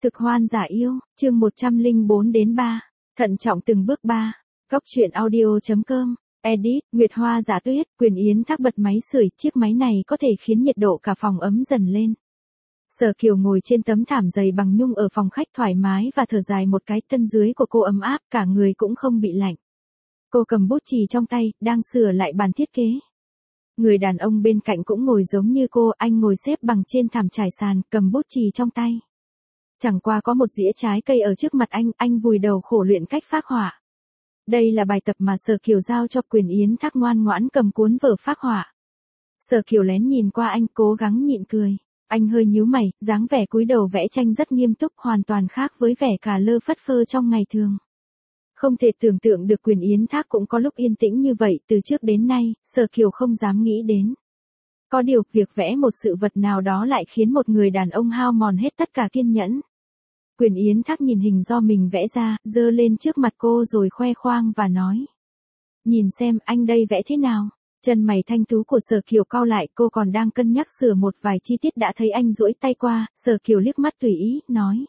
Cực hoan giả yêu, chương 104-3. Thận trọng từng bước 3. Góc truyện audio.com. Edit, Nguyệt Hoa giả tuyết, Quyền Yến Thác bật máy sưởi, chiếc máy này có thể khiến nhiệt độ cả phòng ấm dần lên. Sở Kiều ngồi trên tấm thảm dày bằng nhung ở phòng khách thoải mái và thở dài một cái, thân dưới của cô ấm áp, cả người cũng không bị lạnh. Cô cầm bút chì trong tay, đang sửa lại bàn thiết kế. Người đàn ông bên cạnh cũng ngồi giống như cô, anh ngồi xếp bằng trên thảm trải sàn, cầm bút chì trong tay. Chẳng qua có một dĩa trái cây ở trước mặt anh vùi đầu khổ luyện cách phác họa. Đây là bài tập mà Sở Kiều giao cho Quyền Yến Thác ngoan ngoãn cầm cuốn vở phác họa. Sở Kiều lén nhìn qua anh, cố gắng nhịn cười. Anh hơi nhíu mày, dáng vẻ cúi đầu vẽ tranh rất nghiêm túc, hoàn toàn khác với vẻ cả lơ phất phơ trong ngày thường. Không thể tưởng tượng được Quyền Yến Thác cũng có lúc yên tĩnh như vậy, từ trước đến nay, Sở Kiều không dám nghĩ đến. Có điều, việc vẽ một sự vật nào đó lại khiến một người đàn ông hao mòn hết tất cả kiên nhẫn. Quyền Yến Thác nhìn hình do mình vẽ ra, giơ lên trước mặt cô rồi khoe khoang và nói. Nhìn xem, anh đây vẽ thế nào? Chân mày thanh tú của Sở Kiều cau lại, cô còn đang cân nhắc sửa một vài chi tiết đã thấy anh duỗi tay qua, Sở Kiều liếc mắt tùy ý, nói.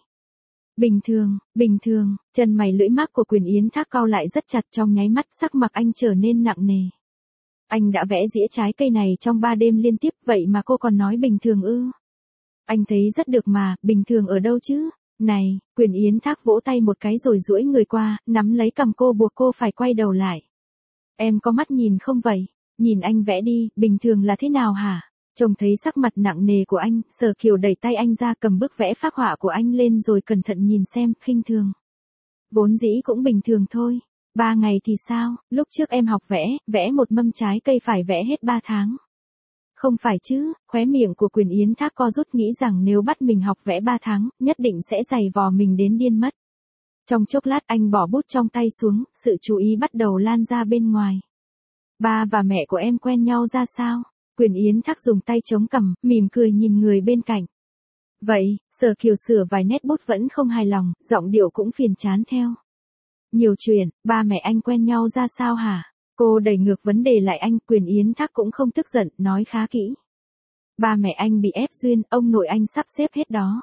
Bình thường, chân mày lưỡi mác của Quyền Yến Thác cau lại rất chặt, trong nháy mắt sắc mặt anh trở nên nặng nề. Anh đã vẽ dĩa trái cây này trong 3 đêm liên tiếp, vậy mà cô còn nói bình thường ư? Anh thấy rất được mà, bình thường ở đâu chứ? Này, Quyền Yến Thác vỗ tay một cái rồi duỗi người qua, nắm lấy cằm cô buộc cô phải quay đầu lại. Em có mắt nhìn không vậy? Nhìn anh vẽ đi, bình thường là thế nào hả? Trông thấy sắc mặt nặng nề của anh, Sở Kiều đẩy tay anh ra, cầm bức vẽ phác họa của anh lên rồi cẩn thận nhìn xem, khinh thường. Vốn dĩ cũng bình thường thôi. 3 ngày thì sao? Lúc trước em học vẽ một mâm trái cây phải vẽ hết 3 tháng. Không phải chứ? Khóe miệng của Quyền Yến Thác co rút, nghĩ rằng nếu bắt mình học vẽ 3 tháng, nhất định sẽ giày vò mình đến điên mất. Trong chốc lát anh bỏ bút trong tay xuống, sự chú ý bắt đầu lan ra bên ngoài. Ba và mẹ của em quen nhau ra sao? Quyền Yến Thác dùng tay chống cằm, mỉm cười nhìn người bên cạnh. Vậy, Sở Kiều sửa vài nét bút vẫn không hài lòng, giọng điệu cũng phiền chán theo. Nhiều chuyện, ba mẹ anh quen nhau ra sao hả? Cô đẩy ngược vấn đề lại anh, Quyền Yến Thác cũng không tức giận, nói khá kỹ. Ba mẹ anh bị ép duyên, ông nội anh sắp xếp hết đó.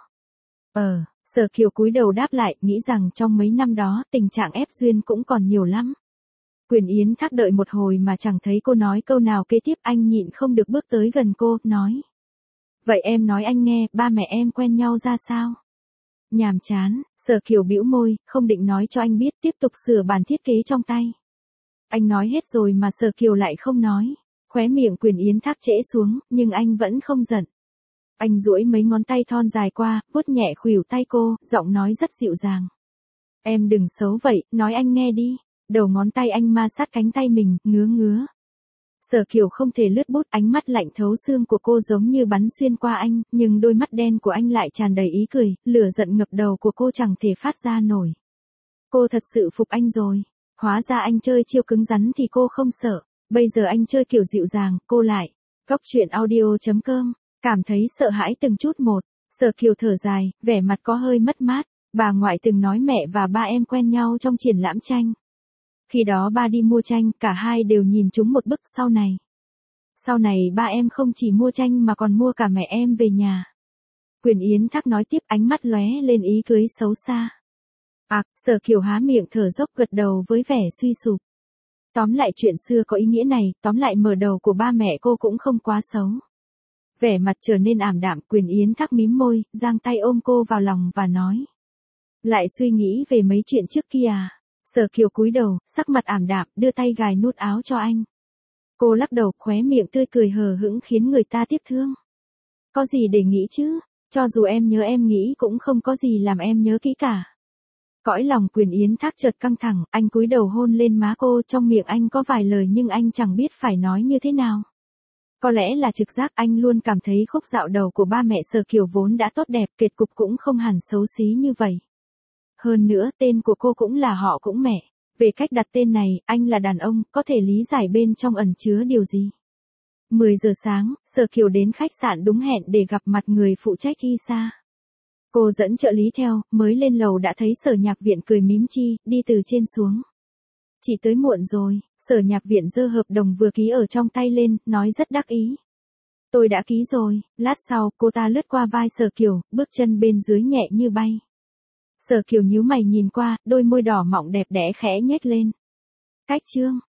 Sở Kiều cúi đầu đáp lại, nghĩ rằng trong mấy năm đó, tình trạng ép duyên cũng còn nhiều lắm. Quyền Yến Thác đợi một hồi mà chẳng thấy cô nói câu nào kế tiếp, anh nhịn không được bước tới gần cô, nói. Vậy em nói anh nghe, ba mẹ em quen nhau ra sao? Nhàm chán, Sở Kiều bĩu môi, không định nói cho anh biết, tiếp tục sửa bàn thiết kế trong tay. Anh nói hết rồi mà Sở Kiều lại không nói. Khóe miệng Quyền Yến Thác trễ xuống, nhưng anh vẫn không giận. Anh duỗi mấy ngón tay thon dài qua, vuốt nhẹ khuỷu tay cô, giọng nói rất dịu dàng. Em đừng xấu vậy, nói anh nghe đi. Đầu ngón tay anh ma sát cánh tay mình, ngứa. Sở Kiều không thể lướt bút, ánh mắt lạnh thấu xương của cô giống như bắn xuyên qua anh, nhưng đôi mắt đen của anh lại tràn đầy ý cười, lửa giận ngập đầu của cô chẳng thể phát ra nổi. Cô thật sự phục anh rồi. Hóa ra anh chơi chiêu cứng rắn thì cô không sợ, bây giờ anh chơi kiểu dịu dàng, cô lại. Góc truyện audio.com, cảm thấy sợ hãi từng chút một, Sở Kiều thở dài, vẻ mặt có hơi mất mát. Bà ngoại từng nói mẹ và ba em quen nhau trong triển lãm tranh. Khi đó ba đi mua tranh, cả hai đều nhìn trúng một bức. Sau này ba em không chỉ mua tranh mà còn mua cả mẹ em về nhà. Quyền Yến Thác nói tiếp, ánh mắt lóe lên ý cưới xấu xa. Sở Kiều há miệng thở dốc gật đầu với vẻ suy sụp. Tóm lại chuyện xưa có ý nghĩa này, tóm lại mở đầu của ba mẹ cô cũng không quá xấu. Vẻ mặt trở nên ảm đạm, Quyền Yến Thác mím môi, giang tay ôm cô vào lòng và nói. Lại suy nghĩ về mấy chuyện trước kia à? Sở Kiều cúi đầu, sắc mặt ảm đạm, đưa tay gài nút áo cho anh. Cô lắc đầu, khóe miệng tươi cười hờ hững khiến người ta tiếc thương. Có gì để nghĩ chứ, cho dù em nhớ em nghĩ cũng không có gì làm em nhớ kỹ cả. Cõi lòng Quyền Yến Thác chợt căng thẳng, anh cúi đầu hôn lên má cô, trong miệng anh có vài lời nhưng anh chẳng biết phải nói như thế nào. Có lẽ là trực giác, anh luôn cảm thấy khúc dạo đầu của ba mẹ Sở Kiều vốn đã tốt đẹp, kết cục cũng không hẳn xấu xí như vậy. Hơn nữa, tên của cô cũng là họ cũng mẹ. Về cách đặt tên này, anh là đàn ông, có thể lý giải bên trong ẩn chứa điều gì. 10 giờ sáng, Sở Kiều đến khách sạn đúng hẹn để gặp mặt người phụ trách Isa. Cô dẫn trợ lý theo, mới lên lầu đã thấy Sở Nhạc Viện cười mím chi, đi từ trên xuống. Chị tới muộn rồi, Sở Nhạc Viện giơ hợp đồng vừa ký ở trong tay lên, nói rất đắc ý. Tôi đã ký rồi. Lát sau, cô ta lướt qua vai Sở Kiều, bước chân bên dưới nhẹ như bay. Sở Kiều nhíu mày nhìn qua, đôi môi đỏ mọng đẹp đẽ khẽ nhếch lên. Cách chương.